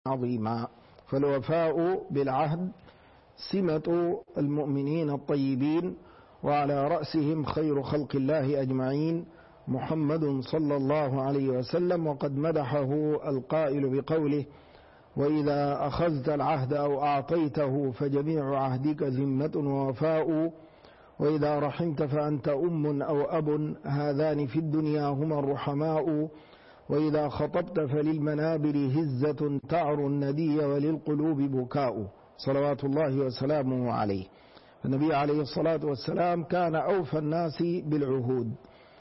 عظيما. فالوفاء بالعهد سمة المؤمنين الطيبين، وعلى رأسهم خير خلق الله أجمعين محمد صلى الله عليه وسلم. وقد مدحه القائل بقوله: وإذا أخذت العهد أو أعطيته فجميع عهدك ذمة ووفاء، وإذا رحمت فأنت أم أو أب، هذان في الدنيا هما الرحماء، وإذا خطبت فللمنابر هزة تعر الندي وللقلوب بكاء. صلوات الله وسلامه عليه. النبي عليه الصلاة والسلام كان أوفى الناس بالعهود،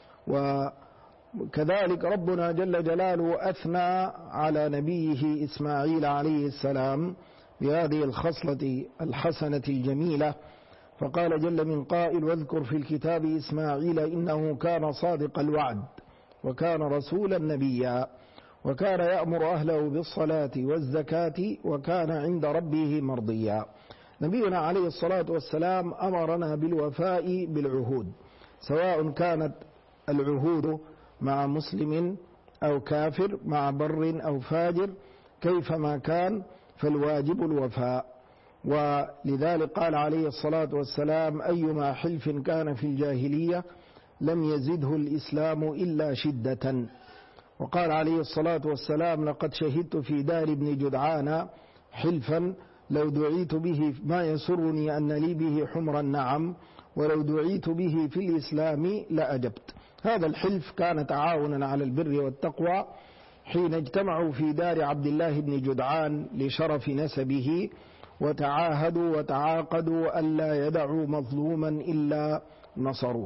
وكذلك ربنا جل جلاله أثنى على نبيه إسماعيل عليه السلام بهذه الخصلة الحسنة الجميلة، فقال جل من قائل: واذكر في الكتاب إسماعيل إنه كان صادق الوعد وكان رسولا نبيا وكان يأمر أهله بالصلاة والزكاة وكان عند ربه مرضيا. نبينا عليه الصلاة والسلام أمرنا بالوفاء بالعهود، سواء كانت العهود مع مسلم أو كافر، مع بر أو فاجر، كيفما كان فالواجب الوفاء. ولذلك قال عليه الصلاة والسلام: أيما حلف كان في الجاهلية لم يزده الإسلام إلا شدة. وقال عليه الصلاة والسلام: لقد شهدت في دار ابن جدعان حلفا لو دعيت به ما يسرني أن لي به حمر النعم، ولو دعيت به في الإسلام لأجبت. هذا الحلف كان تعاونا على البر والتقوى حين اجتمعوا في دار عبد الله بن جدعان لشرف نسبه، وتعاهدوا وتعاقدوا ألا يدعوا مظلوما إلا نصروه.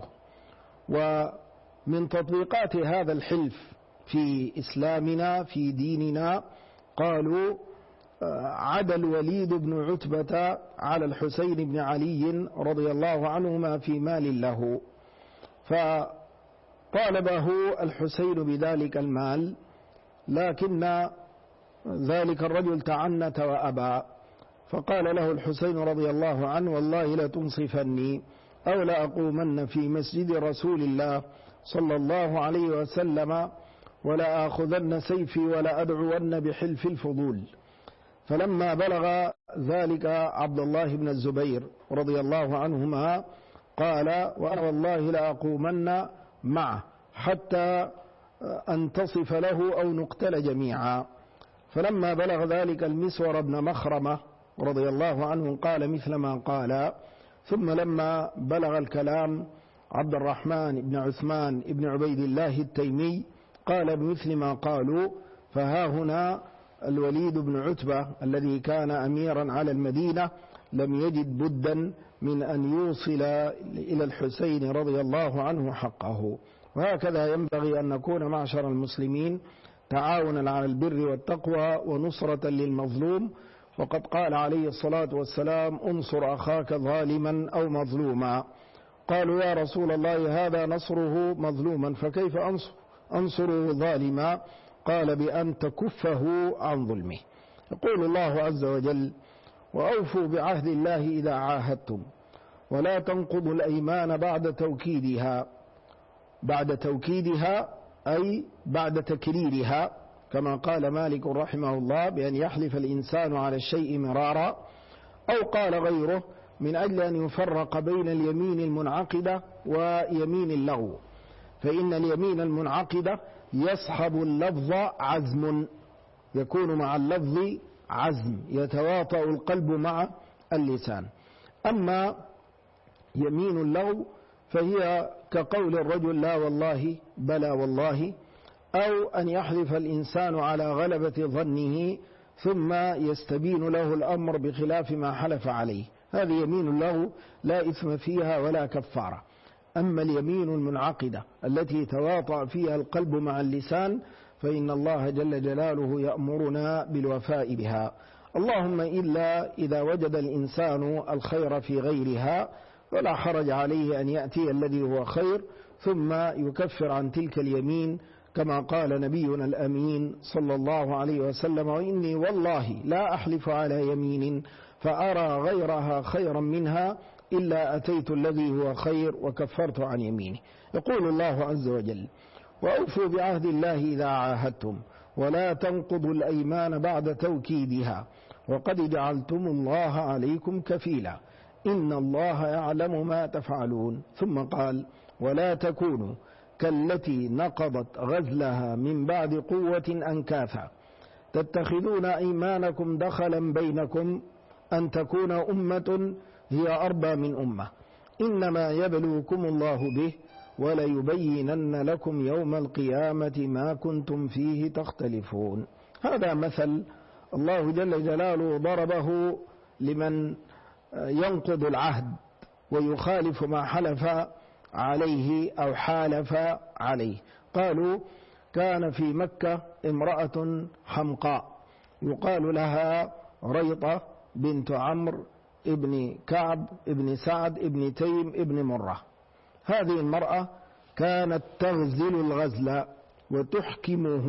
ومن تطبيقات هذا الحلف في إسلامنا في ديننا قالوا: عدا الوليد بن عتبة على الحسين بن علي رضي الله عنهما في مال له، فطالبه الحسين بذلك المال، لكن ذلك الرجل تعنت وأبى، فقال له الحسين رضي الله عنه: والله لتنصفني أو لأقومن في مسجد رسول الله صلى الله عليه وسلم ولا آخذن سيفي ولا أدعون بحلف الفضول. فلما بلغ ذلك عبد الله بن الزبير رضي الله عنهما قال: وأنا والله لأقومن معه حتى أنتصف له أو نقتل جميعا. فلما بلغ ذلك المسور بن مخرمة رضي الله عنه قال مثل ما قال. ثم لما بلغ الكلام عبد الرحمن بن عثمان بن عبيد الله التيمي قال بمثل ما قالوا. فها هنا الوليد بن عتبة الذي كان أميرا على المدينة لم يجد بدا من أن يوصل إلى الحسين رضي الله عنه حقه. وهكذا ينبغي أن نكون معشر المسلمين تعاونا على البر والتقوى ونصرة للمظلوم. وقد قال عليه الصلاة والسلام: انصر أخاك ظالما أو مظلوما. قالوا: يا رسول الله هذا نصره مظلوما، فكيف أنصره ظالما؟ قال: بأن تكفه عن ظلمه. يقول الله عز وجل: وأوفوا بعهد الله إذا عاهدتم ولا تنقضوا الأيمان بعد توكيدها أي بعد تكريرها، كما قال مالك رحمه الله: بأن يحلف الإنسان على الشيء مرارا، أو قال غيره من أجل أن يفرق بين اليمين المنعقدة ويمين اللغو. فإن اليمين المنعقدة يصحب اللفظ عزم، يكون مع اللفظ عزم، يتواطأ القلب مع اللسان. أما يمين اللغو فهي كقول الرجل لا والله بلى والله، أو أن يحلف الإنسان على غلبة ظنه ثم يستبين له الأمر بخلاف ما حلف عليه، هذه يمين اللغو لا إثم فيها ولا كفارة. أما اليمين المنعقدة التي تواطأ فيها القلب مع اللسان فإن الله جل جلاله يأمرنا بالوفاء بها، اللهم إلا إذا وجد الإنسان الخير في غيرها ولا حرج عليه أن يأتي الذي هو خير ثم يكفر عن تلك اليمين، كما قال نبينا الأمين صلى الله عليه وسلم: وإني والله لا أحلف على يمين فأرى غيرها خيرا منها إلا أتيت الذي هو خير وكفرت عن يمينه. يقول الله عز وجل: وأوفوا بعهد الله إذا عاهدتم ولا تنقضوا الأيمان بعد توكيدها وقد جعلتم الله عليكم كفيلا إن الله يعلم ما تفعلون. ثم قال ولا تكونوا كالتي نقضت غزلها من بعد قوة أنكاثا تتخذون أيمانكم دخلا بينكم أن تكون أمة هي أربى من أمة إنما يبلوكم الله به وليبينن لكم يوم القيامة ما كنتم فيه تختلفون. هذا مثل الله جل جلاله ضربه لمن ينقض العهد ويخالف ما حلف عليه أو حالف عليه. قالوا كان في مكة امرأة حمقاء يقال لها ريطة بنت عمرو ابن كعب ابن سعد ابن تيم ابن مرة. هذه المرأة كانت تغزل الغزل وتحكمه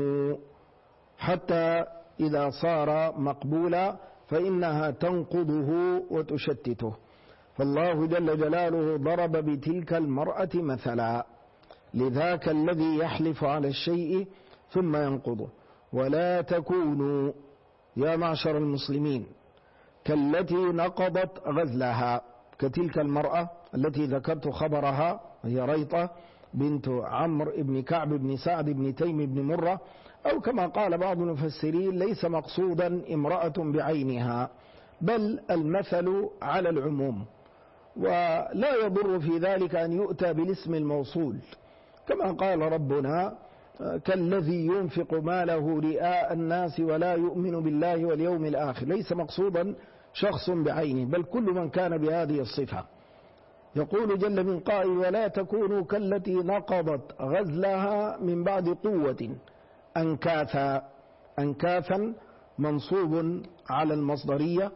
حتى إذا صار مقبولا فإنها تنقضه وتشتته. فالله جل جلاله ضرب بتلك المرأة مثلا لذاك الذي يحلف على الشيء ثم ينقضه. ولا تكونوا يا معشر المسلمين كالتي نقضت غزلها، كتلك المرأة التي ذكرت خبرها هي ريطة بنت عمرو بن كعب بن سعد بن تيم بن مرة، أو كما قال بعض المفسرين ليس مقصودا امرأة بعينها بل المثل على العموم، ولا يضر في ذلك أن يؤتى بالاسم الموصول كما قال ربنا كالذي ينفق ماله رئاء الناس ولا يؤمن بالله واليوم الآخر. ليس مقصودا شخص بعينه بل كل من كان بهذه الصفة. يقول جل من قائل ولا تكونوا كالتي نقضت غزلها من بعد قوة أنكاثا. أنكاثا منصوب على المصدرية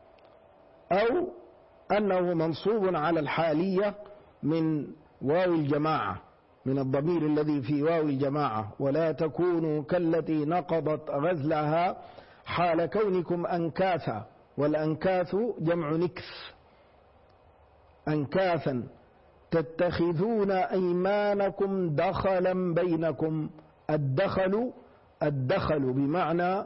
أو أنه منصوب على الحالية من واو الجماعة، من الضمير الذي في واو الجماعة. ولا تكونوا كالتي نقضت غزلها حال كونكم أنكاثا، والأنكاث جمع نكث. أنكاثا تتخذون أيمانكم دخلا بينكم. الدخل بمعنى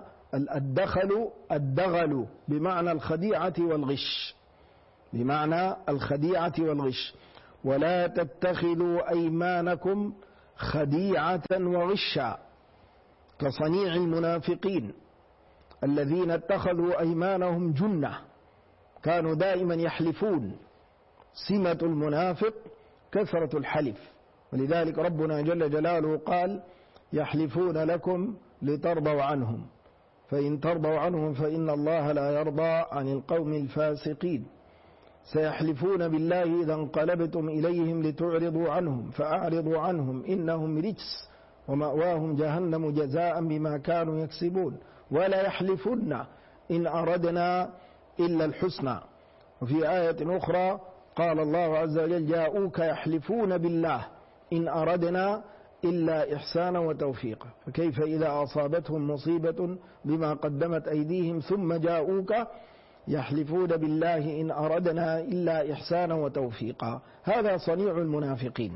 الدغل بمعنى الخديعة والغش، بمعنى الخديعة والغش. ولا تتخذوا أيمانكم خديعة وغشا كصنيع المنافقين الذين اتخذوا أيمانهم جنة، كانوا دائما يحلفون. سمة المنافق كثرة الحلف، ولذلك ربنا جل جلاله قال يحلفون لكم لترضوا عنهم فإن ترضوا عنهم فإن الله لا يرضى عن القوم الفاسقين. سيحلفون بالله إذا انقلبتم إليهم لتعرضوا عنهم فأعرضوا عنهم إنهم رجس ومأواهم جهنم جزاء بما كانوا يكسبون. ولا يحلفن إن أردنا إلا الحسنى. وفي آية أخرى قال الله عز وجل جاءوك يحلفون بالله إن أردنا إلا إحسانا وتوفيقا. فكيف إذا أصابتهم مصيبة بما قدمت أيديهم ثم جاءوك يحلفون بالله إن أردنا إلا إحسانا وتوفيقا. هذا صنيع المنافقين.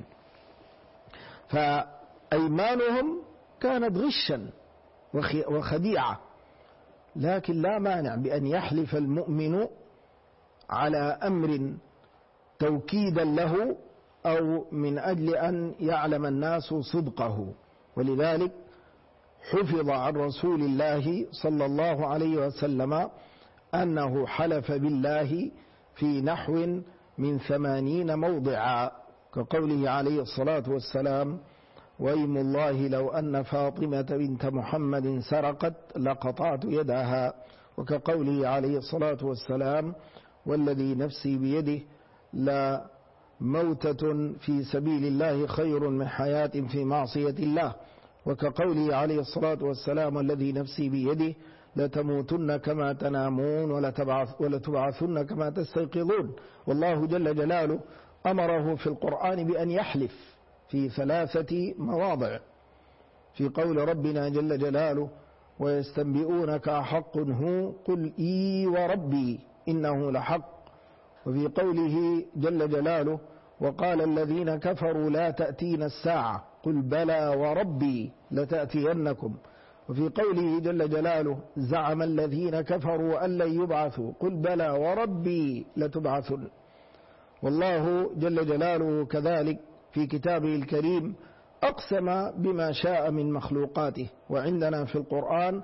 فأيمانهم كانت غشا وخديعة، لكن لا مانع بأن يحلف المؤمن على أمر توكيدا له أو من أجل أن يعلم الناس صدقه. ولذلك حفظ عن رسول الله صلى الله عليه وسلم أنه حلف بالله في نحو من 80 موضعا، كقوله عليه الصلاة والسلام وأيم الله لو أن فاطمة بنت محمد سرقت لقطعت يدها، وكقوله عليه الصلاة والسلام والذي نفسي بيده لا موتة في سبيل الله خير من حياة في معصية الله، وكقوله عليه الصلاة والسلام والذي نفسي بيده لتموتن كما تنامون ولتبعثن كما تستيقظون. والله جل جلاله أمره في القرآن بأن يحلف في 3 مواضع، في قول ربنا جل جلاله ويستنبئونك أحق هو قل إي وربي إنه لحق، وفي قوله جل جلاله وقال الذين كفروا لا تأتين الساعة قل بلى وربي لتأتينكم، وفي قوله جل جلاله زعم الذين كفروا أن لن يبعثوا قل بلى وربي لتبعثن. والله جل جلاله كذلك في كتابه الكريم أقسم بما شاء من مخلوقاته. وعندنا في القرآن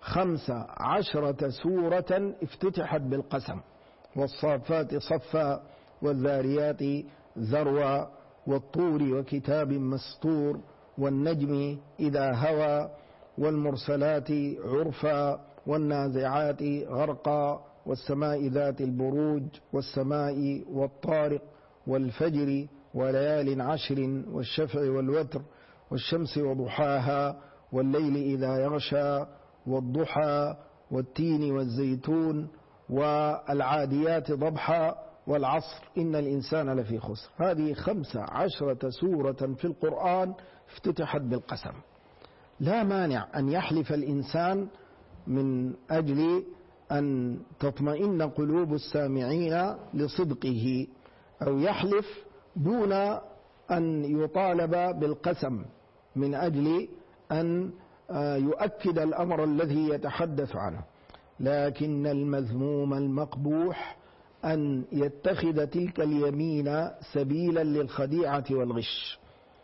15 سورة افتتحت بالقسم: والصافات صفا، والذاريات ذروا، والطور وكتاب مسطور، والنجم إذا هوى، والمرسلات عرفا، والنازعات غرقا، والسماء ذات البروج، والسماء والطارق، والفجر وليال عشر، والشفع والوتر، والشمس وضحاها، والليل إذا يغشى، والضحى، والتين والزيتون، والعاديات ضبحا، والعصر إن الإنسان لفي خسر. هذه 15 سورة في القرآن افتتحت بالقسم. لا مانع أن يحلف الإنسان من أجل أن تطمئن قلوب السامعين لصدقه، أو يحلف دون أن يطالب بالقسم من أجل أن يؤكد الأمر الذي يتحدث عنه. لكن المذموم المقبوح أن يتخذ تلك اليمين سبيلا للخديعة والغش.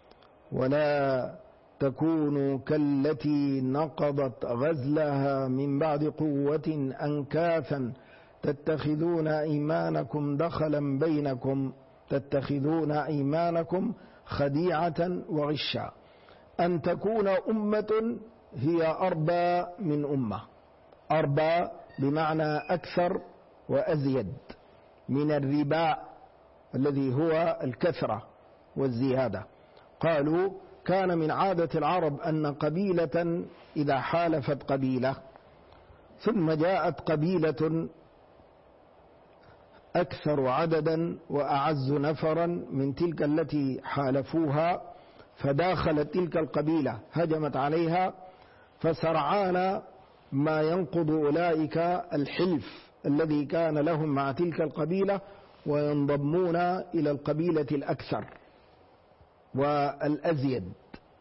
ولا تكونوا كالتي نقضت غزلها من بعد قوة أنكاثا تتخذون أيمانكم دخلا بينكم، تتخذون أيمانكم خديعة وغشا. أن تكون أمة هي أربى من أمة. أربى بمعنى أكثر وأزيد من الرباء الذي هو الكثرة والزيادة. قالوا كان من عادة العرب أن قبيلة إذا حالفت قبيلة ثم جاءت قبيلة أكثر عددا وأعز نفرا من تلك التي حالفوها، فداخلت تلك القبيلة هجمت عليها، فسرعان ما ينقض أولئك الحلف الذي كان لهم مع تلك القبيلة وينضمون إلى القبيلة الأكثر والأزيد.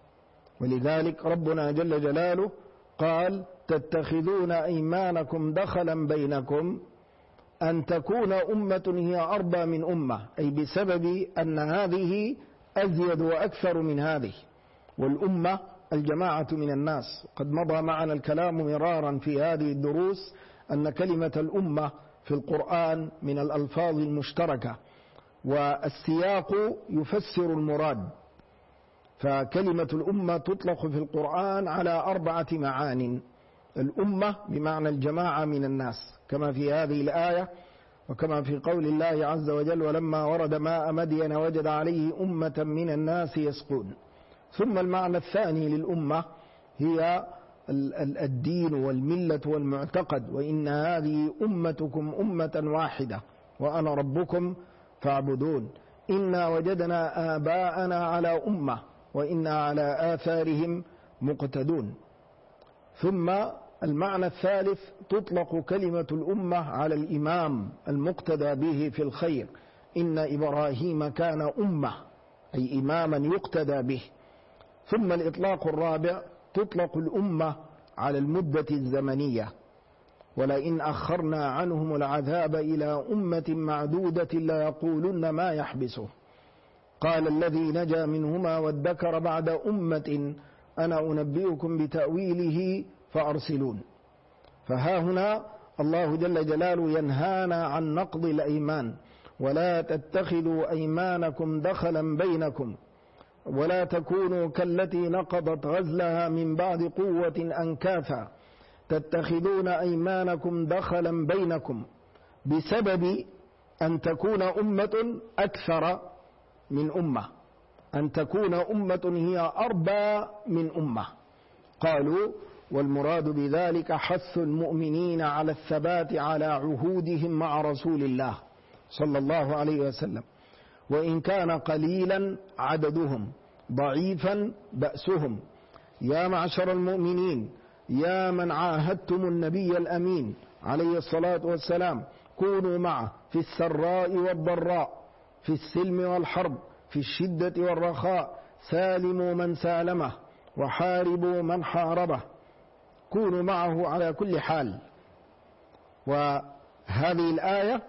ولذلك ربنا جل جلاله قال تتخذون أيمانكم دخلا بينكم أن تكون أمة هي أربى من أمة، أي بسبب أن هذه أزيد وأكثر من هذه. والأمة الجماعة من الناس. قد مضى معنا الكلام مرارا في هذه الدروس أن كلمة الأمة في القرآن من الألفاظ المشتركة، والسياق يفسر المراد. فكلمة الأمة تطلق في القرآن على 4 معان: الأمة بمعنى الجماعة من الناس كما في هذه الآية، وكما في قول الله عز وجل ولما ورد ماء مدين وجد عليه أمة من الناس يسقون. ثم المعنى الثاني للأمة هي الدين والملة والمعتقد، وإن هذه أمتكم أمة واحدة وأنا ربكم فاعبدون، إنا وجدنا آباءنا على أمة وإنا على آثارهم مقتدون. ثم المعنى الثالث تطلق كلمة الأمة على الإمام المقتدى به في الخير، إن إبراهيم كان أمة، أي إماما يقتدى به. ثم الإطلاق الرابع تطلق الأمة على المدة الزمنية، ولئن أخرنا عنهم العذاب إلى أمة معدودة ليقولن ما يحبسه. قال الذي نجا منهما وادكر بعد أمة أنا أنبئكم بتأويله فأرسلون. فها هنا الله جل جلاله ينهانا عن نقض الأيمان: ولا تتخذوا أيمانكم دخلا بينكم، ولا تكونوا كالتي نقضت غزلها من بعد قوة أنكاثا تتخذون أيمانكم دخلا بينكم، بسبب أن تكون أمة أكثر من أمة، أن تكون أمة هي أربى من أمة. قالوا والمراد بذلك حث المؤمنين على الثبات على عهودهم مع رسول الله صلى الله عليه وسلم، وإن كان قليلا عددهم ضعيفا بأسهم. يا معشر المؤمنين، يا من عاهدتم النبي الأمين عليه الصلاة والسلام، كونوا معه في السراء والضراء، في السلم والحرب، في الشدة والرخاء، سالموا من سالمه وحاربوا من حاربه. كونوا معه على كل حال. وهذه الآية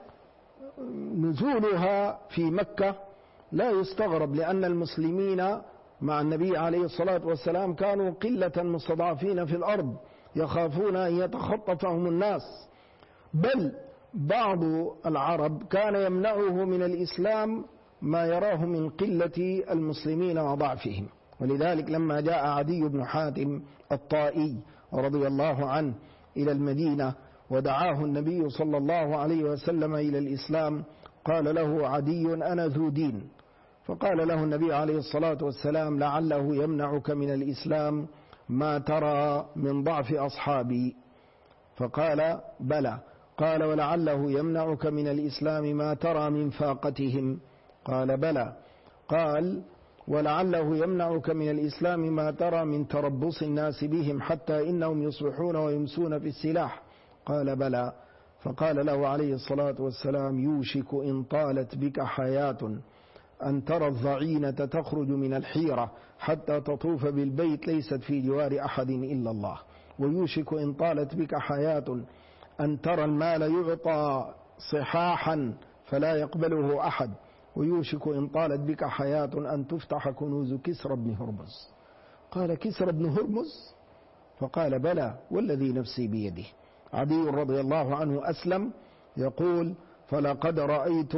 نزولها في مكة لا يستغرب، لأن المسلمين مع النبي عليه الصلاة والسلام كانوا قلة مستضعفين في الأرض، يخافون أن يتخطفهم الناس، بل بعض العرب كان يمنعه من الإسلام ما يراه من قلة المسلمين وضعفهم. ولذلك لما جاء عدي بن حاتم الطائي رضي الله عنه إلى المدينة ودعاه النبي صلى الله عليه وسلم إلى الإسلام، قال له عدي: أنا ذو دين. فقال له النبي عليه الصلاة والسلام: لعله يمنعك من الإسلام ما ترى من ضعف أصحابي. فقال: بلى. قال: ولعله يمنعك من الإسلام ما ترى من فاقتهم. قال: بلى. قال: ولعله يمنعك من الإسلام ما ترى من تربص الناس بهم حتى إنهم يصبحون ويمسون في السلاح. قال: بلى. فقال له عليه الصلاة والسلام: يوشك إن طالت بك حياة أن ترى الضعينة تخرج من الحيرة حتى تطوف بالبيت ليست في جوار أحد إلا الله. ويوشك إن طالت بك حياة أن ترى المال يعطى صحاحا فلا يقبله أحد. ويوشك إن طالت بك حياة أن تفتح كنوز كسرى بن هرمز. قال: كسرى بن هرمز؟ فقال: بلى والذي نفسي بيده. عدي رضي الله عنه أسلم يقول: فلقد رأيت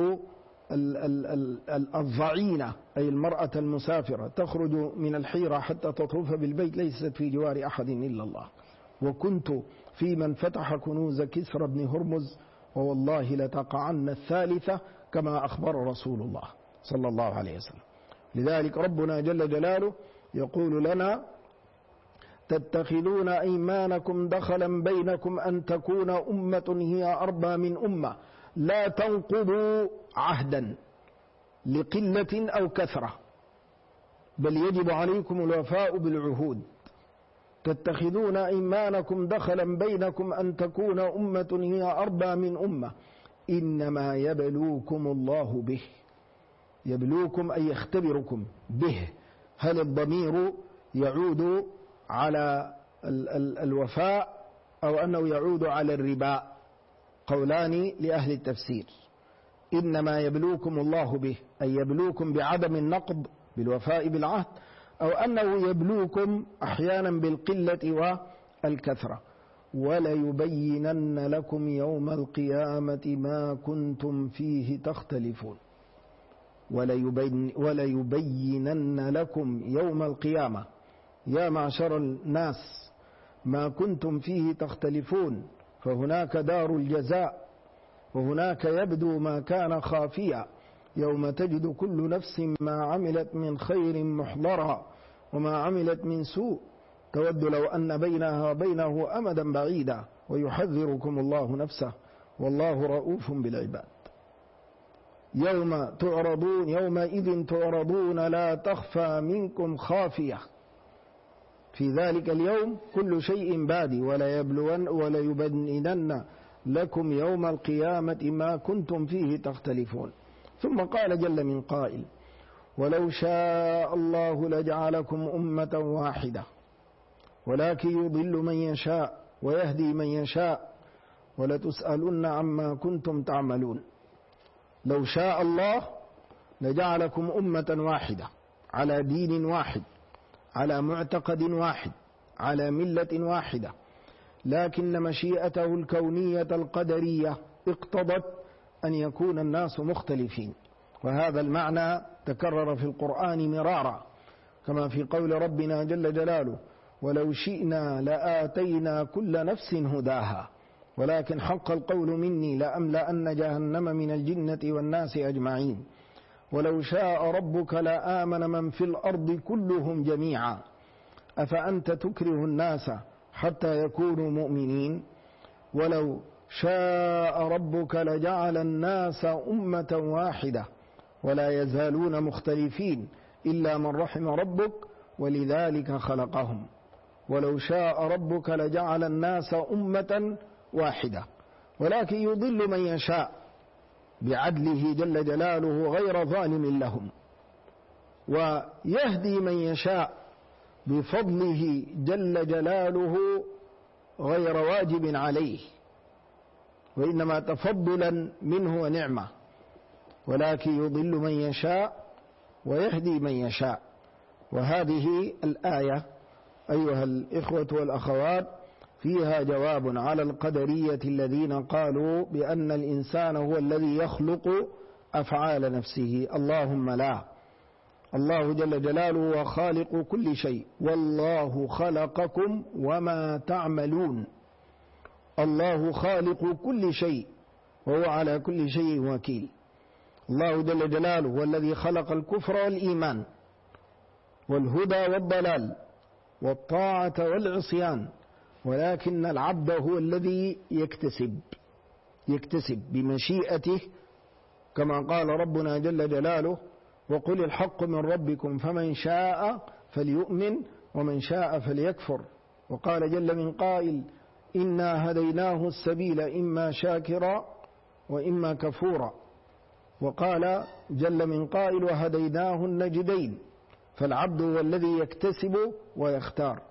الضعينة أي المرأة المسافرة تخرج من الحيرة حتى تطوف بالبيت ليست في جوار أحد إلا الله، وكنت في من فتح كنوز كسرى بن هرمز، ووالله لتقعن الثالثة كما أخبر رسول الله صلى الله عليه وسلم. لذلك ربنا جل جلاله يقول لنا: تتخذون أيمانكم دخلا بينكم أن تكون أمة هي أربى من أمة لا تنقضوا عهدا لقلة أو كثرة، بل يجب عليكم الوفاء بالعهود. تتخذون أيمانكم دخلا بينكم أن تكون أمة هي أربى من أمة إنما يبلوكم الله به. يبلوكم أي يختبركم به. هل الضمير يعود على الوفاء أو أنه يعود على الربا؟ قولان لأهل التفسير. إنما يبلوكم الله به أي يبلوكم بعدم النقض بالوفاء بالعهد، أو أنه يبلوكم أحيانا بالقلة والكثرة. وليبينن لكم يوم القيامة ما كنتم فيه تختلفون. وليبينن لكم يوم القيامة يا معشر الناس ما كنتم فيه تختلفون، فهناك دار الجزاء، وهناك يبدو ما كان خافيا، يوم تجد كل نفس ما عملت من خير محضرا وما عملت من سوء تود لو أن بينها وبينه أمدا بعيدا ويحذركم الله نفسه والله رؤوف بالعباد. يومئذ تعرضون لا تخفى منكم خافية. في ذلك اليوم كل شيء بادي. وليبينن لكم يوم القيامة ما كنتم فيه تختلفون. ثم قال جل من قائل: ولو شاء الله لجعلكم أمة واحدة ولكن يضل من يشاء ويهدي من يشاء ولتسألن عما كنتم تعملون. لو شاء الله لجعلكم أمة واحدة على دين واحد على معتقد واحد على ملة واحدة، لكن مشيئته الكونية القدرية اقتضت أن يكون الناس مختلفين. وهذا المعنى تكرر في القرآن مرارا، كما في قول ربنا جل جلاله: ولو شئنا لآتينا كل نفس هداها ولكن حق القول مني لأملأن جهنم من الجنة والناس أجمعين. ولو شاء ربك لآمن من في الأرض كلهم جميعا أفأنت تكره الناس حتى يكونوا مؤمنين. ولو شاء ربك لجعل الناس أمة واحدة ولا يزالون مختلفين إلا من رحم ربك ولذلك خلقهم. ولو شاء ربك لجعل الناس أمة واحدة ولكن يضل من يشاء بعدله جل جلاله غير ظالم لهم، ويهدي من يشاء بفضله جل جلاله غير واجب عليه، وإنما تفضلا منه ونعمة، ولكن يضل من يشاء ويهدي من يشاء. وهذه الآية أيها الإخوة والأخوات فيها جواب على القدرية الذين قالوا بأن الإنسان هو الذي يخلق أفعال نفسه. اللهم لا، الله جل جلاله هو خالق كل شيء، والله خلقكم وما تعملون. الله خالق كل شيء وهو على كل شيء وكيل. الله جل جلاله هو الذي خلق الكفر والإيمان والهدى والضلال والطاعة والعصيان، ولكن العبد هو الذي يكتسب بمشيئته، كما قال ربنا جل جلاله: وقل الحق من ربكم فمن شاء فليؤمن ومن شاء فليكفر. وقال جل من قائل: إنا هديناه السبيل إما شاكرا وإما كفورا. وقال جل من قائل: وهديناه النجدين. فالعبد هو الذي يكتسب ويختار،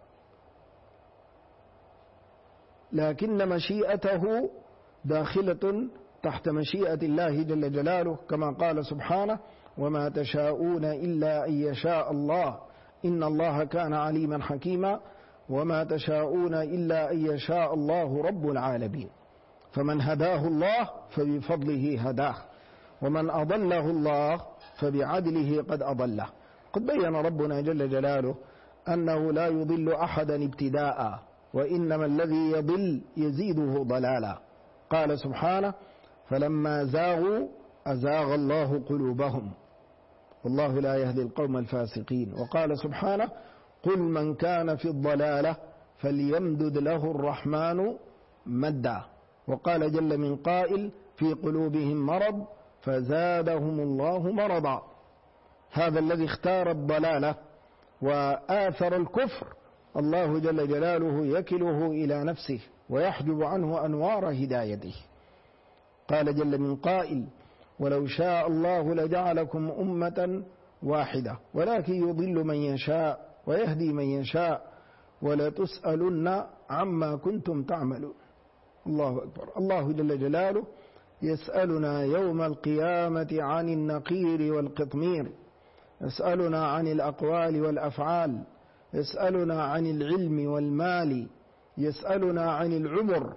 لكن مشيئته داخلة تحت مشيئة الله جل جلاله، كما قال سبحانه: وما تشاءون إلا أن يشاء الله إن الله كان عليما حكيما وما تشاءون إلا أن يشاء الله رب العالمين. فمن هداه الله فبفضله هداه، ومن أضله الله فبعدله قد أضله. قد بين ربنا جل جلاله أنه لا يضل أحدا ابتداء، وإنما الذي يضل يزيده ضلالا. قال سبحانه: فلما زاغوا أزاغ الله قلوبهم والله لا يهدي القوم الفاسقين. وقال سبحانه: قل من كان في الضلالة فليمدد له الرحمن مدا. وقال جل من قائل: في قلوبهم مرض فزادهم الله مرضا. هذا الذي اختار الضلالة وآثر الكفر الله جل جلاله يكله إلى نفسه ويحجب عنه أنوار هدايته. قال جل من قائل: ولو شاء الله لجعلكم أمة واحدة ولكن يضل من يشاء ويهدي من يشاء ولتسألن عما كنتم تعملون. الله أكبر. الله جل جلاله يسألنا يوم القيامة عن النقير والقطمير، يسألنا عن الأقوال والأفعال، يسألنا عن العلم والمال، يسألنا عن العمر،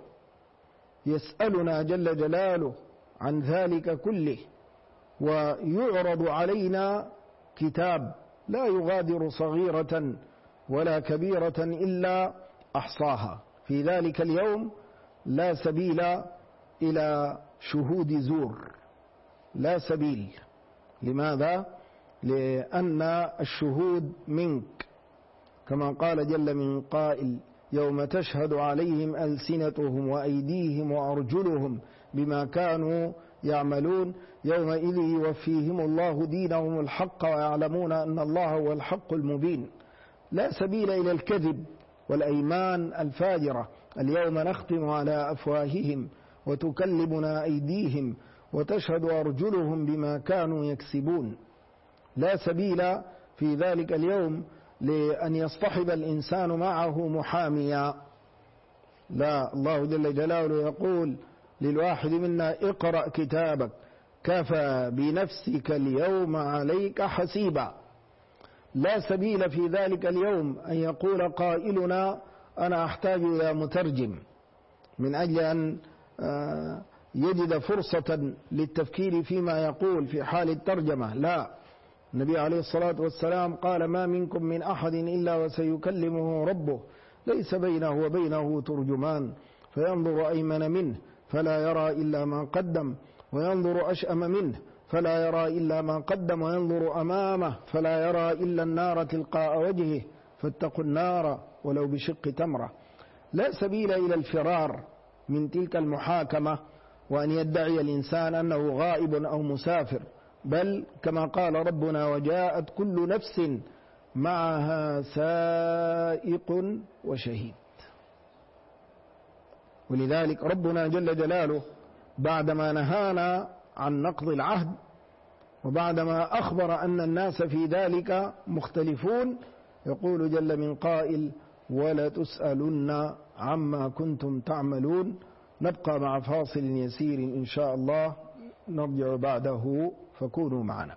يسألنا جل جلاله عن ذلك كله. ويعرض علينا كتاب لا يغادر صغيرة ولا كبيرة إلا أحصاها. في ذلك اليوم لا سبيل إلى شهود زور، لا سبيل. لماذا؟ لأن الشهود منك، كما قال جل من قائل: يوم تشهد عليهم ألسنتهم وأيديهم وأرجلهم بما كانوا يعملون يومئذ يوفيهم الله دينهم الحق ويعلمون أن الله هو الحق المبين. لا سبيل إلى الكذب والأيمان الفاجرة. اليوم نختم على أفواههم وتكلمنا أيديهم وتشهد أرجلهم بما كانوا يكسبون. لا سبيل في ذلك اليوم لأن يصطحب الإنسان معه محاميا. لا، الله جل جلاله يقول للواحد منا: اقرأ كتابك كفى بنفسك اليوم عليك حسيبا. لا سبيل في ذلك اليوم أن يقول قائلنا: أنا أحتاج إلى مترجم من أجل أن يجد فرصة للتفكير فيما يقول في حال الترجمة. لا، النبي عليه الصلاة والسلام قال: ما منكم من أحد إلا وسيكلمه ربه ليس بينه وبينه ترجمان فينظر أيمن منه فلا يرى إلا ما قدم وينظر أشأم منه فلا يرى إلا ما قدم وينظر أمامه فلا يرى إلا النار تلقاء وجهه فاتقوا النار ولو بشق تمرة. لا سبيل إلى الفرار من تلك المحاكمة وأن يدعي الإنسان أنه غائب أو مسافر، بل كما قال ربنا: وجاءت كل نفس معها سائق وشهيد. ولذلك ربنا جل جلاله بعدما نهانا عن نقض العهد وبعدما أخبر أن الناس في ذلك مختلفون يقول جل من قائل: ولتسألن عما كنتم تعملون. نبقى مع فاصل يسير إن شاء الله، نرجع بعده فكونوا معنا.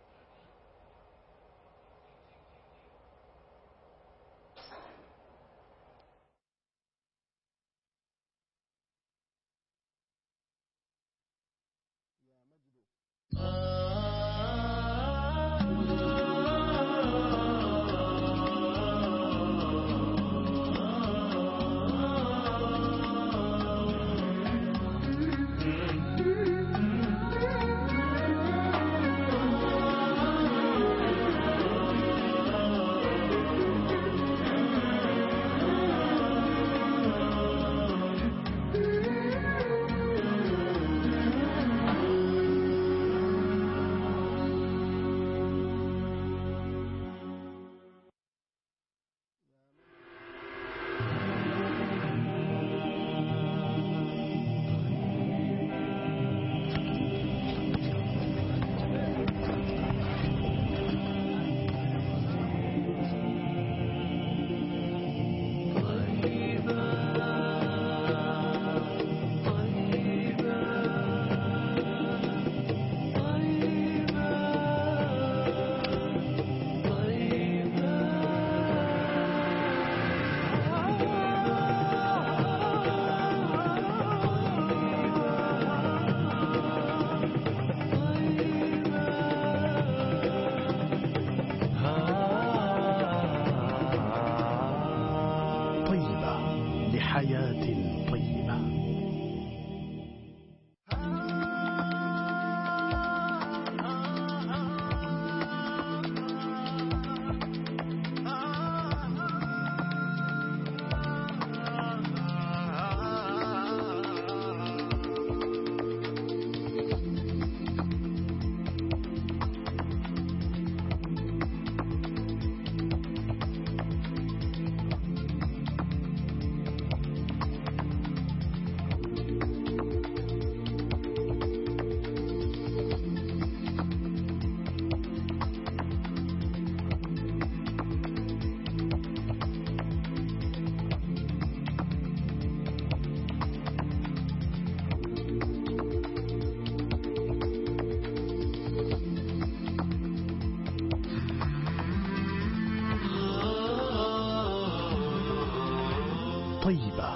طيبة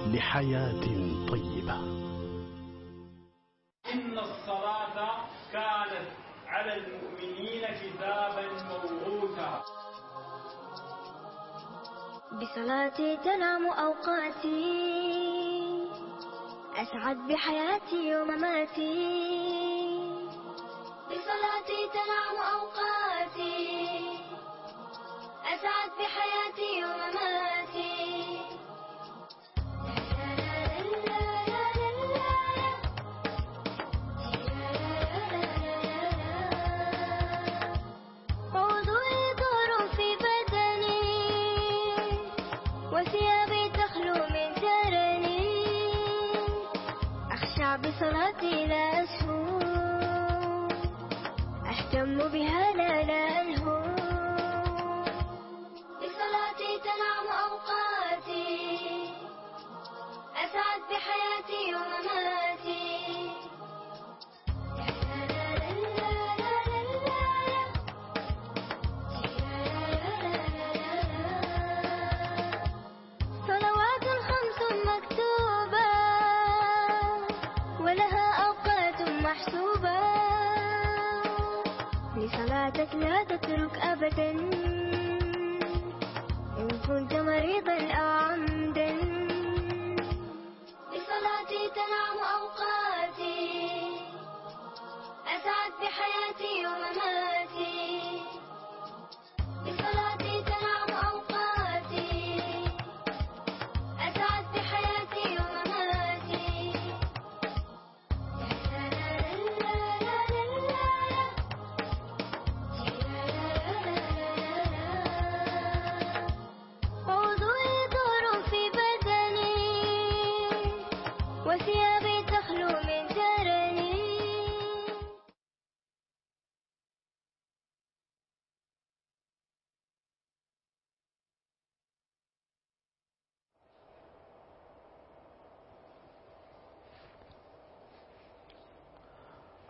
لحياة طيبة. إن الصلاة كانت على المؤمنين كتابا موقوتا. بصلاتي تنام أوقاتي، أسعد بحياتي ومماتي. بصلاتي تنام أوقاتي، أسعد بحياتي ومماتي. موضوعي دور في بدني، وثيابي تخلو من ترني. أخشع بصلاتي لا أسهو، أهتم بها لا ألهو. بصلاتي تنام أوقاتي، أسعد بحياتي ومماتي. صلوات 5 مكتوبة، ولها أوقات محسوبة. لصلاتك لا تترك أبدا، إن كنت مريضا أو عمدا. بصلاتي تنام أوقاتي، أسعد بحياتي ومماتي. بصلاتي تنام أوقاتي، أسعد بحياتي ومماتي. موضوعي دور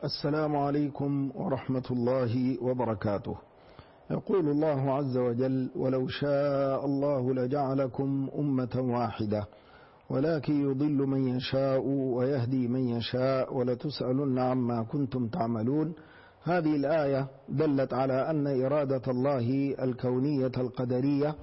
السلام عليكم ورحمة الله وبركاته. يقول الله عز وجل: ولو شاء الله لجعلكم أمة واحدة ولكن يضل من يشاء ويهدي من يشاء ولتسألن عما كنتم تعملون. هذه الآية دلت على أن إرادة الله الكونية القدرية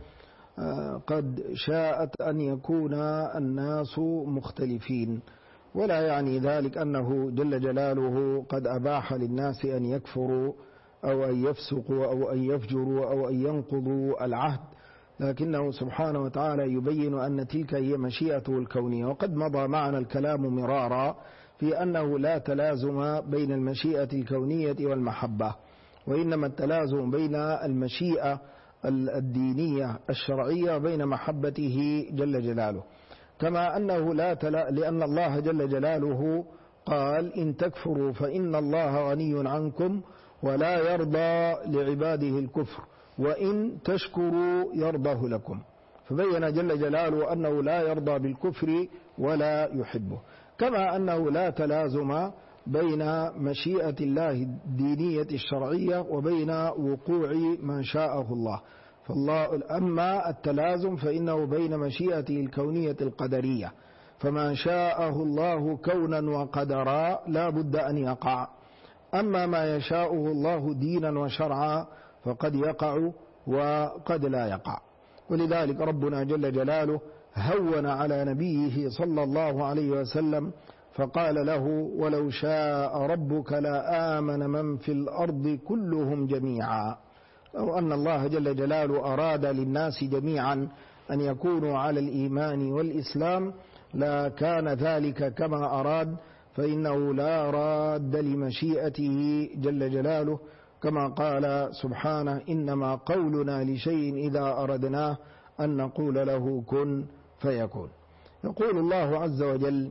قد شاءت أن يكون الناس مختلفين، ولا يعني ذلك أنه جل جلاله قد أباح للناس أن يكفروا أو أن يفسقوا أو أن يفجروا أو أن ينقضوا العهد، لكنه سبحانه وتعالى يبين أن تلك هي مشيئته الكونية. وقد مضى معنا الكلام مرارا في أنه لا تلازم بين المشيئة الكونية والمحبة، وإنما التلازم بين المشيئة الدينية الشرعية وبين محبته جل جلاله. كما أنه لأن الله جل جلاله قال: إن تكفروا فإن الله غني عنكم ولا يرضى لعباده الكفر وإن تشكروا يرضه لكم، فبين جل جلاله أنه لا يرضى بالكفر ولا يحبه. كما أنه لا تلازم بين مشيئة الله الدينية الشرعية وبين وقوع ما شاءه الله. أما التلازم فإنه بين مشيئته الكونية القدرية، فما شاءه الله كونا وقدرا لا بد أن يقع. أما ما يشاءه الله دينا وشرعا فقد يقع وقد لا يقع. ولذلك ربنا جل جلاله هون على نبيه صلى الله عليه وسلم فقال له: ولو شاء ربك لآمن من في الأرض كلهم جميعا. أو أن الله جل جلاله أراد للناس جميعا أن يكونوا على الإيمان والإسلام لا كان ذلك كما أراد، فإنه لا راد لمشيئته جل جلاله، كما قال سبحانه: إنما قولنا لشيء إذا أردناه أن نقول له كن فيكون. يقول الله عز وجل: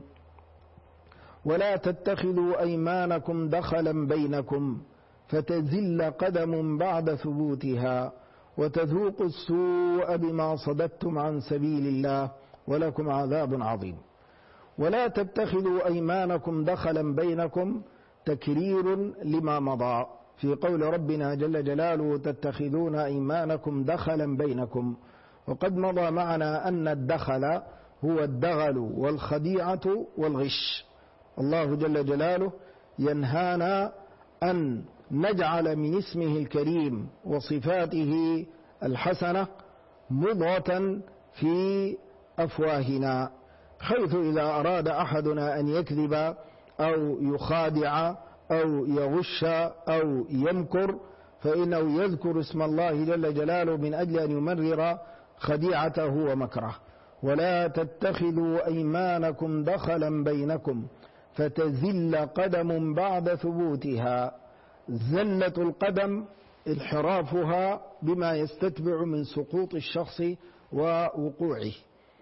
ولا تتخذوا أيمانكم دخلا بينكم فتزل قدم بعد ثبوتها وتذوقوا السوء بما صددتم عن سبيل الله ولكم عذاب عظيم. ولا تتخذوا أيمانكم دخلا بينكم تكرير لما مضى في قول ربنا جل جلاله: تتخذون أيمانكم دخلا بينكم. وقد مضى معنا أن الدخل هو الدغل والخديعة والغش. الله جل جلاله ينهانا أن نجعل من اسمه الكريم وصفاته الحسنة مضغة في أفواهنا، حيث إذا أراد أحدنا أن يكذب أو يخادع أو يغش أو يمكر فإنه يذكر اسم الله جل جلاله من أجل أن يمرر خديعته ومكره. ولا تتخذوا أيمانكم دخلا بينكم فتزل قدم بعد ثبوتها. زلة القدم انحرافها بما يستتبع من سقوط الشخص ووقوعه،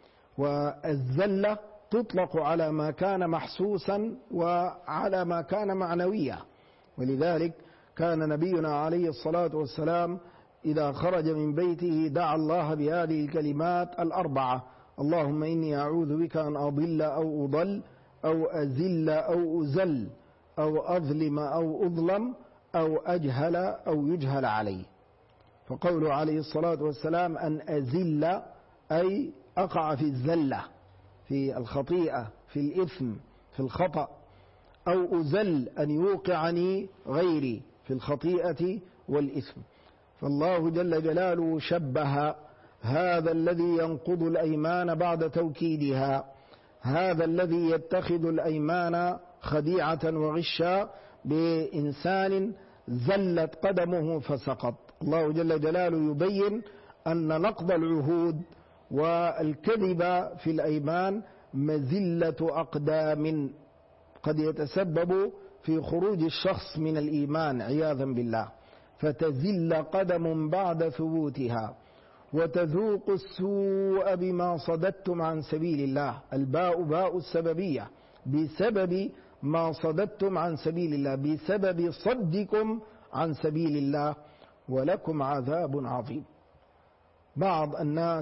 والزلة تطلق على ما كان محسوسا وعلى ما كان معنويا. ولذلك كان نبينا عليه الصلاة والسلام إذا خرج من بيته دعا الله بهذه الكلمات الأربعة: اللهم إني أعوذ بك أن أضل أو أضل أو أزل أو أزل أو أظلم أو أظلم أو أجهل أو يجهل علي. فقوله عليه الصلاة والسلام أن أزل أي أقع في الزلة، في الخطيئة، في الإثم، في الخطأ، أو أزل أن يوقعني غيري في الخطيئة والإثم. فالله جل جلاله شبه هذا الذي ينقض الأيمان بعد توكيدها، هذا الذي يتخذ الأيمان خديعة وغشا، بإنسان زلت قدمه فسقط. الله جل جلاله يبين أن نقض العهود والكذب في الأيمان مزلة أقدام قد يتسبب في خروج الشخص من الإيمان عياذا بالله. فتزل قدم بعد ثبوتها وتذوق السوء بما صددتم عن سبيل الله. الباء باء السببية، بسبب ما صددتم عن سبيل الله، بسبب صدكم عن سبيل الله ولكم عذاب عظيم. بعض الناس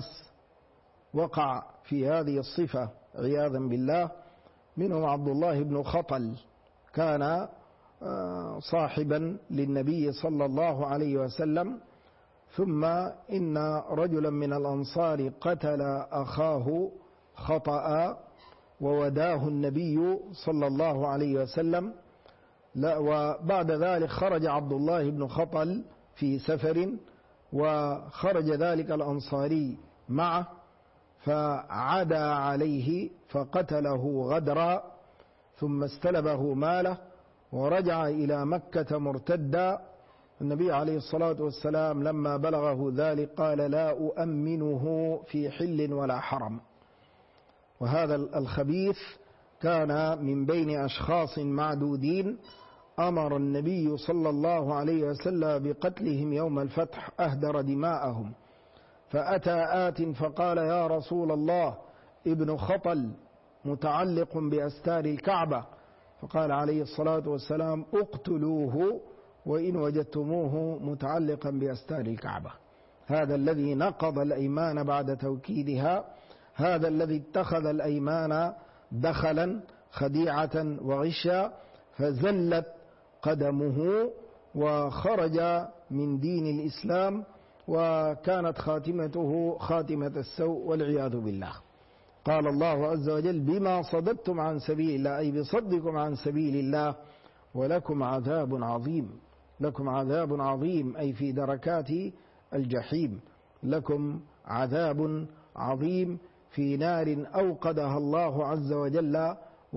وقع في هذه الصفة عياذا بالله، منهم عبد الله بن خطل، كان صاحبا للنبي صلى الله عليه وسلم. ثم إن رجلا من الأنصار قتل أخاه خطأ ووداه النبي صلى الله عليه وسلم. وبعد ذلك خرج عبد الله بن خطل في سفر، وخرج ذلك الأنصاري معه فعدا عليه فقتله غدرا، ثم استلبه ماله ورجع إلى مكة مرتدا. النبي عليه الصلاة والسلام لما بلغه ذلك قال: لا أؤمنه في حل ولا حرم. وهذا الخبيث كان من بين أشخاص معدودين أمر النبي صلى الله عليه وسلم بقتلهم يوم الفتح، أهدر دماءهم. فأتى آت فقال: يا رسول الله، ابن خطل متعلق بأستار الكعبة. فقال عليه الصلاة والسلام: اقتلوه وإن وجدتموه متعلقا بأستار الكعبة. هذا الذي نقض الأيمان بعد توكيدها، هذا الذي اتخذ الأيمان دخلا خديعة وغشا، فزلت قدمه وخرج من دين الإسلام، وكانت خاتمته خاتمة السوء والعياذ بالله. قال الله عز وجل: بما صددتم عن سبيل الله، أي بصدكم عن سبيل الله، ولكم عذاب عظيم. لكم عذاب عظيم أي في دركات الجحيم، لكم عذاب عظيم في نار أوقدها الله عز وجل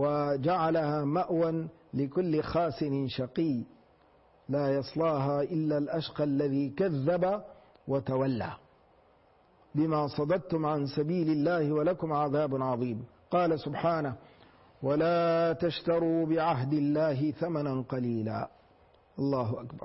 وجعلها مأوى لكل خاسن شقي، لا يصلاها إلا الأشقى الذي كذب وتولى. بما صددتم عن سبيل الله ولكم عذاب عظيم. قال سبحانه: ولا تشتروا بعهد الله ثمنا قليلا. الله أكبر.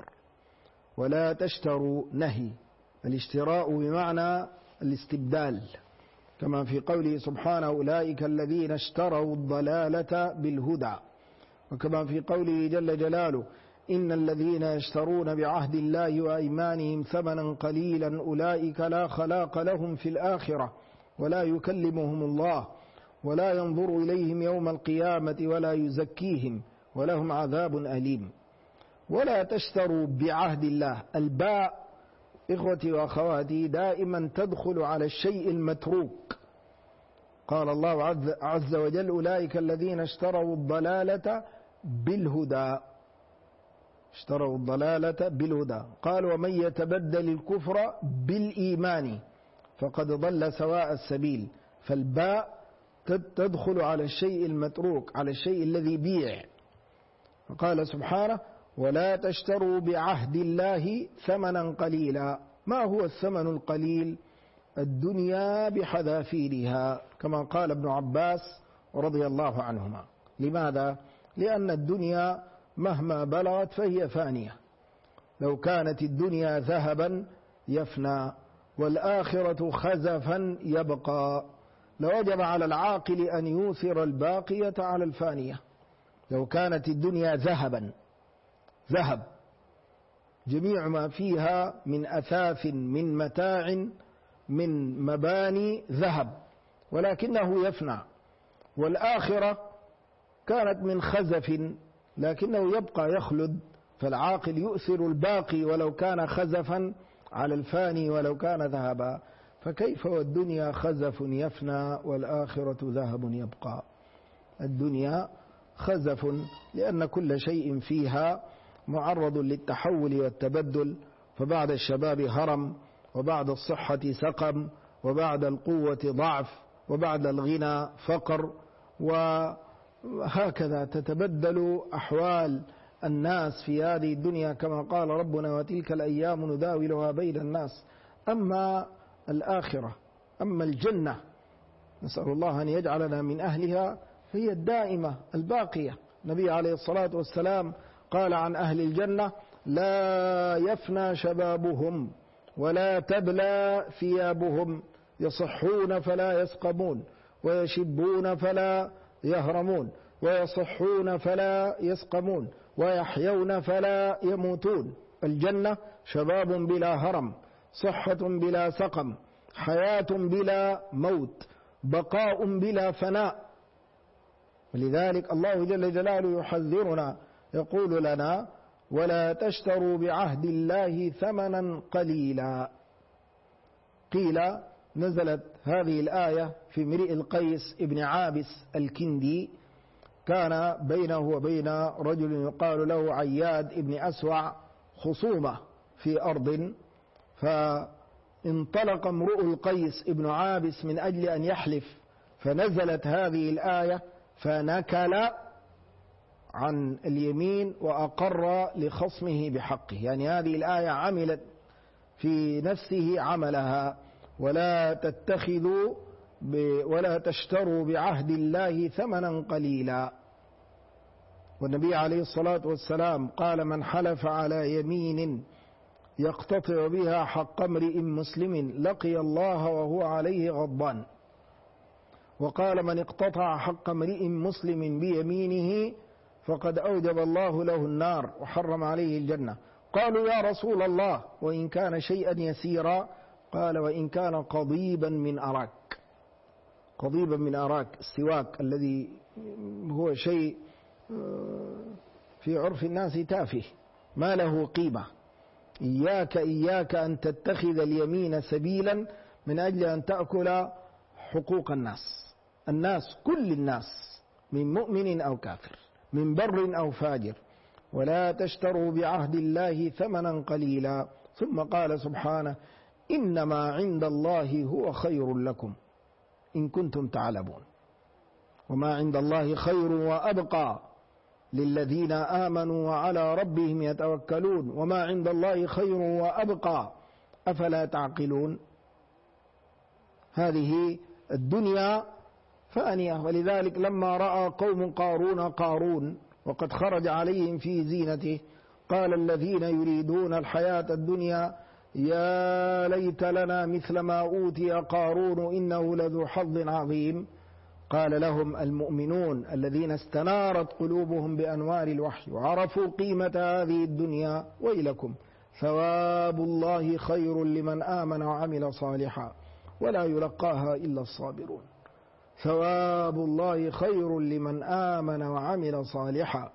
ولا تشتروا نهي، الاشتراء بمعنى الاستبدال، كما في قوله سبحانه: أولئك الذين اشتروا الضلالة بالهدى، وكما في قوله جل جلاله: إن الذين يشترون بعهد الله وأيمانهم ثمنا قليلا أولئك لا خلاق لهم في الآخرة ولا يكلمهم الله ولا ينظر إليهم يوم القيامة ولا يزكيهم ولهم عذاب أليم. ولا تشتروا بعهد الله، الباء إخوتي وأخواتي دائما تدخل على الشيء المتروك. قال الله عز وجل: أولئك الذين اشتروا الضلالة بالهدى، اشتروا الضلالة بالهدى. قال: ومن يتبدل الكفر بالإيمان فقد ضل سواء السبيل. فالباء تدخل على الشيء المتروك، على الشيء الذي بيع. فقال سبحانه: ولا تشتروا بعهد الله ثمنا قليلا. ما هو الثمن القليل؟ الدنيا بحذافيرها، كما قال ابن عباس رضي الله عنهما. لماذا؟ لأن الدنيا مهما بلغت فهي فانية. لو كانت الدنيا ذهبا يفنى والآخرة خزفا يبقى، لوجب على العاقل أن يوثر الباقية على الفانية. لو كانت الدنيا ذهبا، ذهب جميع ما فيها من أثاث، من متاع، من مباني، ذهب، ولكنه يفنى. والآخرة كانت من خزف لكنه يبقى يخلد، فالعاقل يؤثر الباقي ولو كان خزفا على الفاني ولو كان ذهبا. فكيف والدنيا خزف يفنى والآخرة ذهب يبقى؟ الدنيا خزف لأن كل شيء فيها معرض للتحول والتبدل، فبعد الشباب هرم، وبعد الصحة سقم، وبعد القوة ضعف، وبعد الغنى فقر، وهكذا تتبدل أحوال الناس في هذه الدنيا، كما قال ربنا: وتلك الأيام نداولها بين الناس. أما الآخرة، أما الجنة، نسأل الله أن يجعلنا من أهلها، فهي الدائمة الباقية. النبي عليه الصلاة والسلام قال عن أهل الجنة: لا يفنى شبابهم ولا تبلى ثيابهم، يصحون فلا يسقمون، ويشبون فلا يهرمون، ويصحون فلا يسقمون، ويحيون فلا يموتون. الجنة شباب بلا هرم، صحة بلا سقم، حياة بلا موت، بقاء بلا فناء. ولذلك الله جل جلاله يحذرنا يقول لنا ولا تشتروا بعهد الله ثمنا قليلا. قيل نزلت هذه الآية في امرئ القيس ابن عابس الكندي، كان بينه وبين رجل يقال له عياد ابن أسوع خصومة في أرض، فانطلق امرؤ القيس ابن عابس من أجل أن يحلف، فنزلت هذه الآية فنكل عن اليمين وأقر لخصمه بحقه. يعني هذه الآية عملت في نفسه عملها، ولا تشتروا بعهد الله ثمنا قليلا. والنبي عليه الصلاة والسلام قال من حلف على يمين يقتطع بها حق امرئ مسلم لقي الله وهو عليه غضبان. وقال من اقتطع حق امرئ مسلم بيمينه فقد أوجب الله له النار وحرم عليه الجنة. قالوا يا رسول الله وإن كان شيئا يسيرا؟ قال وإن كان قضيبا من أراك. قضيبا من أراك، السواك الذي هو شيء في عرف الناس تافه ما له قيمة. إياك أن تتخذ اليمين سبيلا من أجل أن تأكل حقوق الناس كل الناس، من مؤمن أو كافر، من بر أو فاجر. ولا تشتروا بعهد الله ثمنا قليلا. ثم قال سبحانه إنما عند الله هو خير لكم إن كنتم تعلمون. وما عند الله خير وأبقى للذين آمنوا وعلى ربهم يتوكلون. وما عند الله خير وأبقى أفلا تعقلون. هذه الدنيا فانية، ولذلك لما رأى قوم قارون وقد خرج عليهم في زينته قال الذين يريدون الحياة الدنيا يا ليت لنا مثل ما أوتي قارون إنه لذو حظ عظيم. قال لهم المؤمنون الذين استنارت قلوبهم بأنوار الوحي وعرفوا قيمة هذه الدنيا ويلكم ثواب الله خير لمن آمن وعمل صالحا ولا يلقاها إلا الصابرون. ثواب الله خير لمن آمن وعمل صالحا.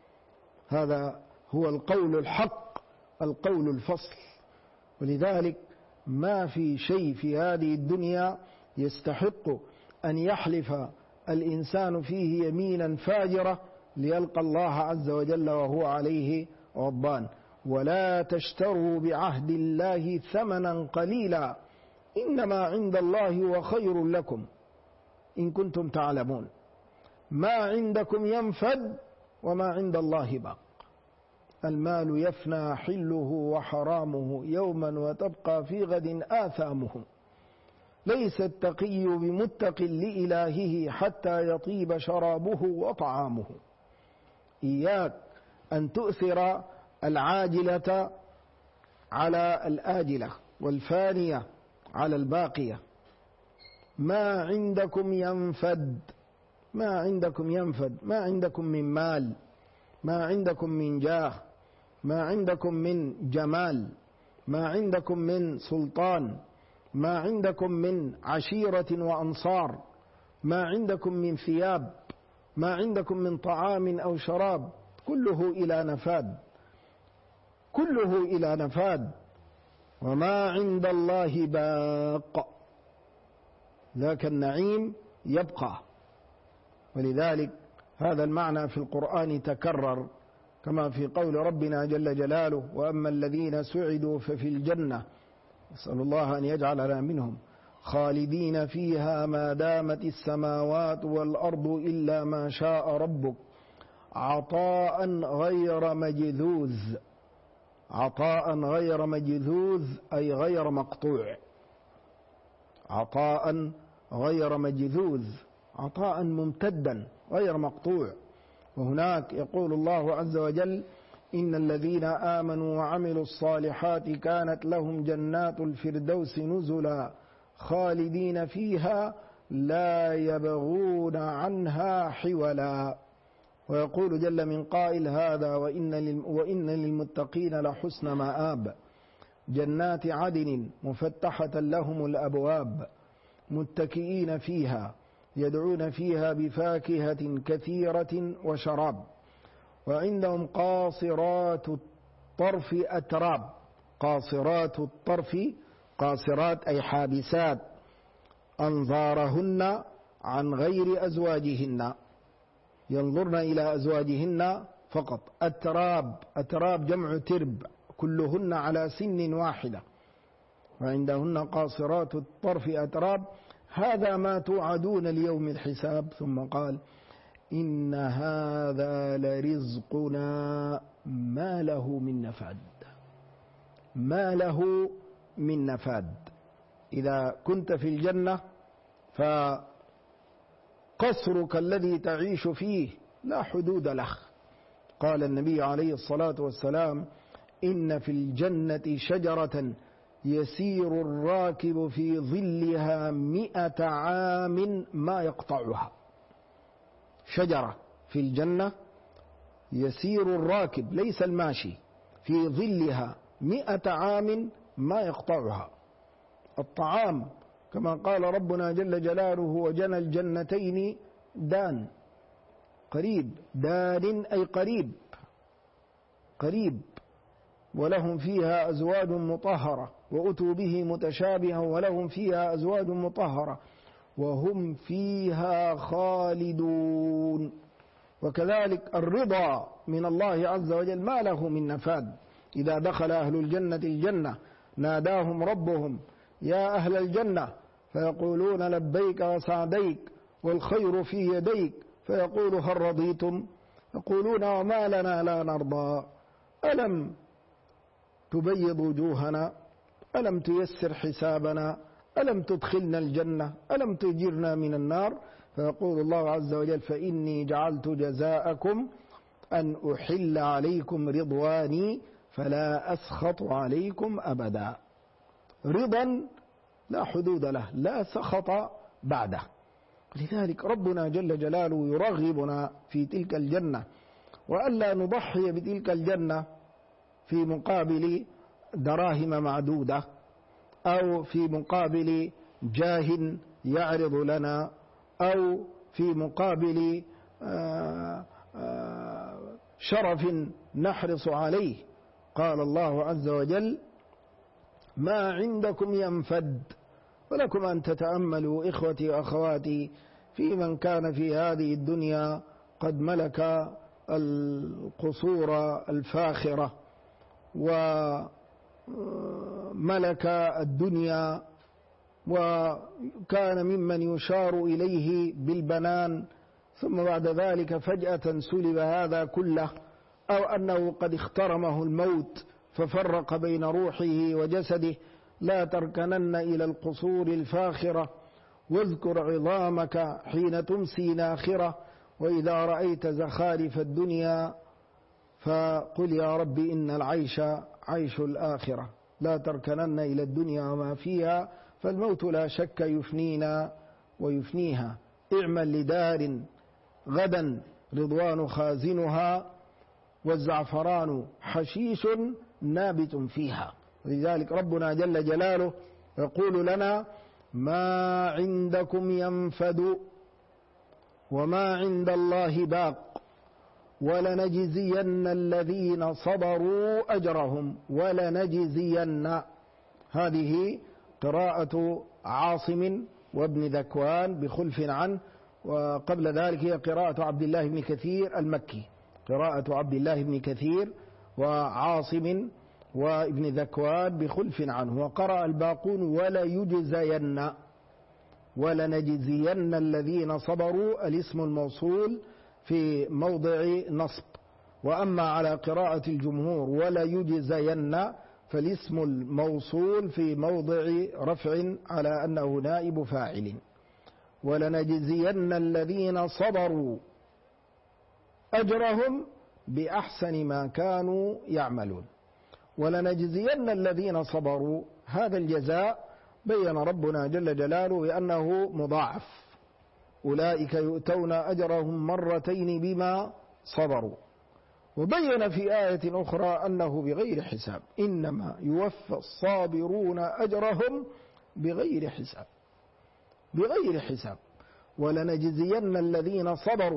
هذا هو القول الحق، القول الفصل. ولذلك ما في شيء في هذه الدنيا يستحق أن يحلف الإنسان فيه يمينا فاجرة ليلقى الله عز وجل وهو عليه غضبان. ولا تشتروا بعهد الله ثمنا قليلا إنما عند الله هو خير لكم إن كنتم تعلمون. ما عندكم ينفد وما عند الله باق. المال يفنى حله وحرامه يوما وتبقى في غد آثامه. ليس التقي بمتق لإلهه حتى يطيب شرابه وطعامه. إياك أن تؤثر العاجلة على الآجلة والفانية على الباقية. ما عندكم ينفد، ما عندكم ينفد، ما عندكم من مال، ما عندكم من جاه، ما عندكم من جمال، ما عندكم من سلطان، ما عندكم من عشيرة وأنصار، ما عندكم من ثياب، ما عندكم من طعام أو شراب، كله إلى نفاد، كله إلى نفاد. وما عند الله باق، ذاك النعيم يبقى. ولذلك هذا المعنى في القرآن تكرر كما في قول ربنا جل جلاله وأما الذين سعدوا ففي الجنة نسأل الله أن يجعلنا منهم خالدين فيها ما دامت السماوات والأرض إلا ما شاء ربك عطاء غير مجذوذ. عطاء غير مجذوذ أي غير مقطوع. عطاء غير مجذوذ، عطاء ممتدا غير مقطوع. وهناك يقول الله عز وجل إن الذين آمنوا وعملوا الصالحات كانت لهم جنات الفردوس نزلا خالدين فيها لا يبغون عنها حولا. ويقول جل من قائل هذا وإن للمتقين لحسن مآب جنات عدن مفتحة لهم الأبواب متكئين فيها يدعون فيها بفاكهة كثيرة وشراب وعندهم قاصرات الطرف أتراب. قاصرات الطرف، قاصرات أي حابسات أنظارهن عن غير أزواجهن، ينظرن إلى أزواجهن فقط. أتراب، أتراب جمع ترب، كلهن على سن واحدة. وعندهن قاصرات الطرف أتراب، هذا ما توعدون ليوم الحساب. ثم قال إن هذا لرزقنا ما له من نفاد. ما له من نفاد. إذا كنت في الجنة فقصرك الذي تعيش فيه لا حدود له. قال النبي عليه الصلاة والسلام إن في الجنة شجرة يسير الراكب في ظلها 100 عام ما يقطعها. شجرة في الجنة يسير الراكب ليس الماشي في ظلها 100 عام ما يقطعها. الطعام كما قال ربنا جل جلاله وجنى الجنتين دان، قريب، دان أي قريب، قريب. ولهم فيها أزواج مطهرة وأتوا به متشابها ولهم فيها أزواج مطهرة وهم فيها خالدون. وكذلك الرضا من الله عز وجل ما له من نفاد. إذا دخل أهل الجنة الجنة ناداهم ربهم يا أهل الجنة فيقولون لبيك وسعديك والخير في يديك، فيقول هل رضيتم؟ يقولون وما لنا لا نرضى، ألم تبيض وجوهنا، ألم تيسر حسابنا، ألم تدخلنا الجنة، ألم تجرنا من النار؟ فيقول الله عز وجل فإني جعلت جزاءكم أن أحل عليكم رضواني فلا أسخط عليكم أبدا. رضا لا حدود له، لا سخط بعده. لذلك ربنا جل جلاله يرغبنا في تلك الجنة، وألا نضحي بتلك الجنة في مقابل دراهم معدودة أو في مقابل جاه يعرض لنا أو في مقابل شرف نحرص عليه. قال الله عز وجل ما عندكم ينفد. ولكم أن تتأملوا إخوتي وأخواتي في من كان في هذه الدنيا قد ملك القصور الفاخرة وملك الدنيا وكان ممن يشار إليه بالبنان، ثم بعد ذلك فجأة سلب هذا كله، أو أنه قد اخترمه الموت ففرق بين روحه وجسده. لا تركنن إلى القصور الفاخرة واذكر عظامك حين تمسي ناخرة، وإذا رأيت زخارف الدنيا فقل يا رب إن العيش عيش الآخرة. لا تركنن إلى الدنيا وما فيها فالموت لا شك يفنينا ويفنيها. اعمل لدار غدا رضوان خازنها والزعفران حشيش نابت فيها. لذلك ربنا جل جلاله يقول لنا ما عندكم ينفد وما عند الله باق ولنجزين الذين صبروا أجرهم. ولنجزين، هذه قراءة عاصم وابن ذكوان بخلف عنه، وقبل ذلك هي قراءة عبد الله بن كثير المكي، قراءة عبد الله بن كثير وعاصم وابن ذكوان بخلف عنه. وقرأ الباقون ولا يجزين، ولنجزين الذين صبروا الاسم الموصول في موضع نصب. وأما على قراءة الجمهور ولا يجزين فالاسم الموصول في موضع رفع على أنه نائب فاعل. ولنجزين الذين صبروا أجرهم بأحسن ما كانوا يعملون. ولنجزين الذين صبروا، هذا الجزاء بين ربنا جل جلاله بأنه مضاعف. أولئك يؤتون أجرهم مرتين بما صبروا. وبين في آية أخرى أنه بغير حساب، إنما يوفى الصابرون أجرهم بغير حساب، بغير حساب. ولنجزين الذين صبروا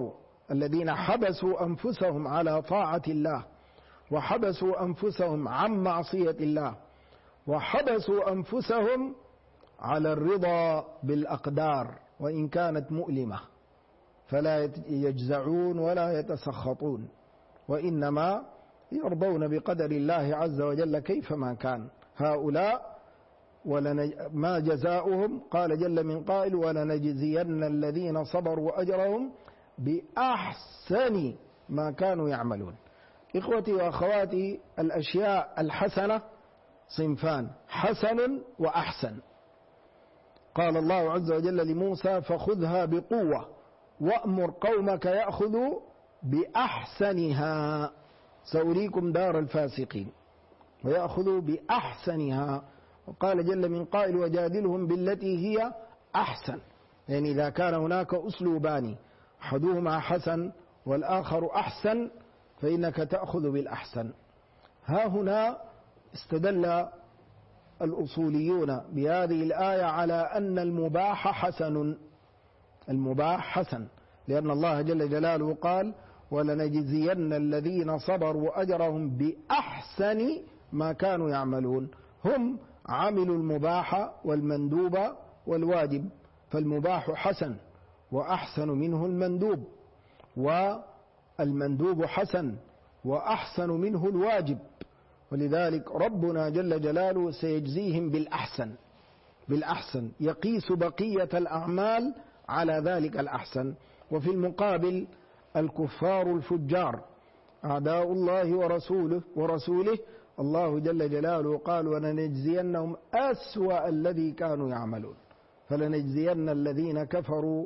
الذين حبسوا أنفسهم على طاعة الله، وحبسوا أنفسهم عن معصية الله، وحبسوا أنفسهم على الرضا بالأقدار وإن كانت مؤلمة، فلا يجزعون ولا يتسخطون، وإنما يرضون بقدر الله عز وجل كيفما كان. هؤلاء ما جزاؤهم؟ قال جل من قائل: ولنجزين الذين صبروا أجرهم بأحسن ما كانوا يعملون. إخوتي وأخواتي، الأشياء الحسنة صنفان: حسن وأحسن. قال الله عز وجل لموسى: فخذها بقوة وأمر قومك يأخذوا بأحسنها سأريكم دار الفاسقين، ويأخذوا بأحسنها. وقال جل من قائل: وجادلهم بالتي هي أحسن. يعني إذا كان هناك أسلوبان أحدهما حسن والآخر أحسن فإنك تأخذ بالأحسن. ها هنا استدل الأصوليون بهذه الآية على أن المباح حسن. المباح حسن، لأن الله جل جلاله قال: ولنجزين الذين صبروا أجرهم بأحسن ما كانوا يعملون. هم عملوا المباح والمندوب والواجب، فالمباح حسن وأحسن منه المندوب، والمندوب حسن وأحسن منه الواجب، ولذلك ربنا جل جلاله سيجزيهم بالأحسن، يقيس بقية الأعمال على ذلك الأحسن. وفي المقابل الكفار الفجار أعداء الله ورسوله الله جل جلاله قال: ولنجزينهم أسوأ الذي كانوا يعملون، فلنجزين الذين كفروا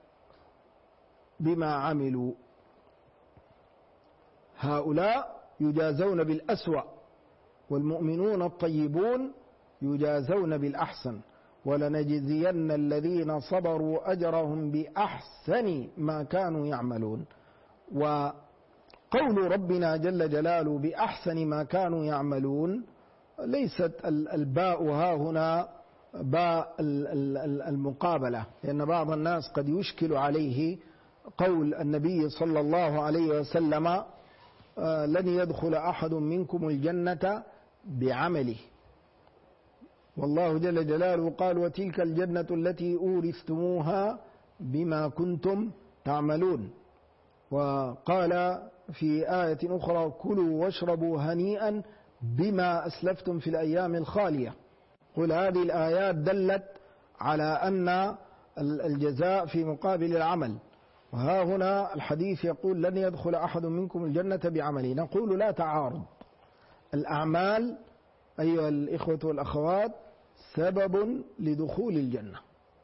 بما عملوا. هؤلاء يجازون بالأسوأ، والمؤمنون الطيبون يجازون بالأحسن. ولنجزين الذين صبروا أجرهم بأحسن ما كانوا يعملون. وقول ربنا جل جلاله بأحسن ما كانوا يعملون ليست الباء ها هنا باء المقابلة، لأن بعض الناس قد يشكل عليه قول النبي صلى الله عليه وسلم: لن يدخل أحد منكم الجنة بعمله، والله جل جلاله قال: وتلك الجنة التي أورثتموها بما كنتم تعملون. وقال في آية أخرى: كلوا واشربوا هنيئا بما أسلفتم في الأيام الخالية. قل هذه الآيات دلت على أن الجزاء في مقابل العمل، وها هنا الحديث يقول: لن يدخل أحد منكم الجنة بعمله. نقول: لا تعارض. الأعمال أيها الإخوة والأخوات سبب لدخول الجنة،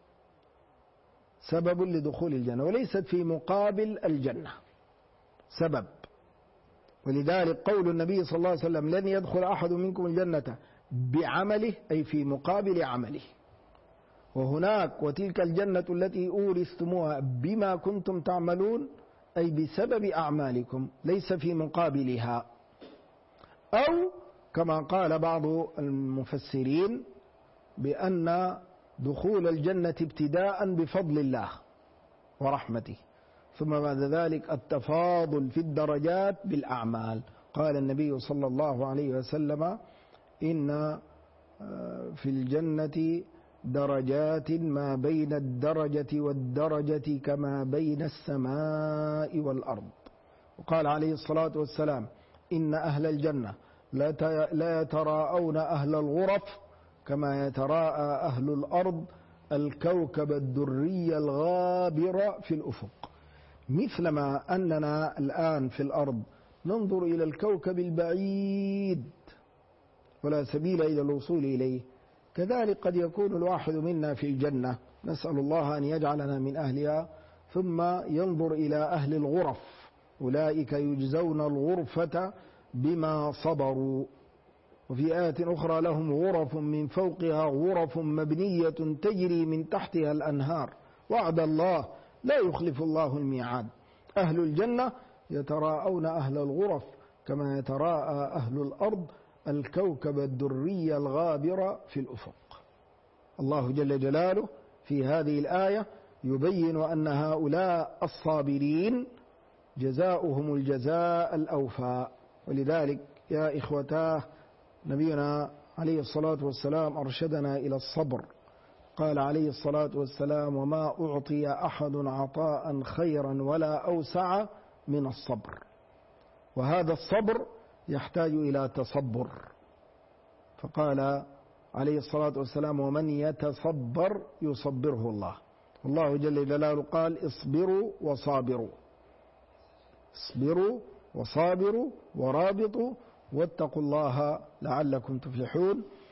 سبب لدخول الجنة، وليست في مقابل الجنة، سبب. ولذلك قول النبي صلى الله عليه وسلم: لن يدخل أحد منكم الجنة بعمله، أي في مقابل عمله. وهناك: وتلك الجنة التي أورثتموها بما كنتم تعملون، أي بسبب أعمالكم، ليس في مقابلها. أو كما قال بعض المفسرين بأن دخول الجنة ابتداء بفضل الله ورحمته، ثم بعد ذلك التفاضل في الدرجات بالأعمال. قال النبي صلى الله عليه وسلم: إن في الجنة درجات ما بين الدرجة والدرجة كما بين السماء والأرض. وقال عليه الصلاة والسلام: إن أهل الجنة لا يتراءون أهل الغرف كما يتراءى أهل الأرض الكوكب الدري الغابر في الأفق. مثلما أننا الآن في الأرض ننظر إلى الكوكب البعيد ولا سبيل إلى الوصول إليه، كذلك قد يكون الواحد منا في الجنة، نسأل الله أن يجعلنا من أهلها، ثم ينظر إلى أهل الغرف، أولئك يجزون الغرفة بما صبروا. وفي آية أخرى: لهم غرف من فوقها غرف مبنية تجري من تحتها الأنهار وعد الله لا يخلف الله الميعاد. أهل الجنة يتراءون أهل الغرف كما يتراءى أهل الأرض الكوكب الدري الغابر في الأفق. الله جل جلاله في هذه الآية يبين أن هؤلاء الصابرين جزاؤهم الجزاء الأوفى. ولذلك يا إخوتاه نبينا عليه الصلاة والسلام أرشدنا إلى الصبر. قال عليه الصلاة والسلام: وما أعطي أحد عطاء خيرا ولا أوسع من الصبر. وهذا الصبر يحتاج إلى تصبر. فقال عليه الصلاة والسلام: ومن يتصبر يصبره الله. الله جل جلاله قال: اصبروا وصابروا، اصبروا وصابروا ورابطوا واتقوا الله لعلكم تفلحون.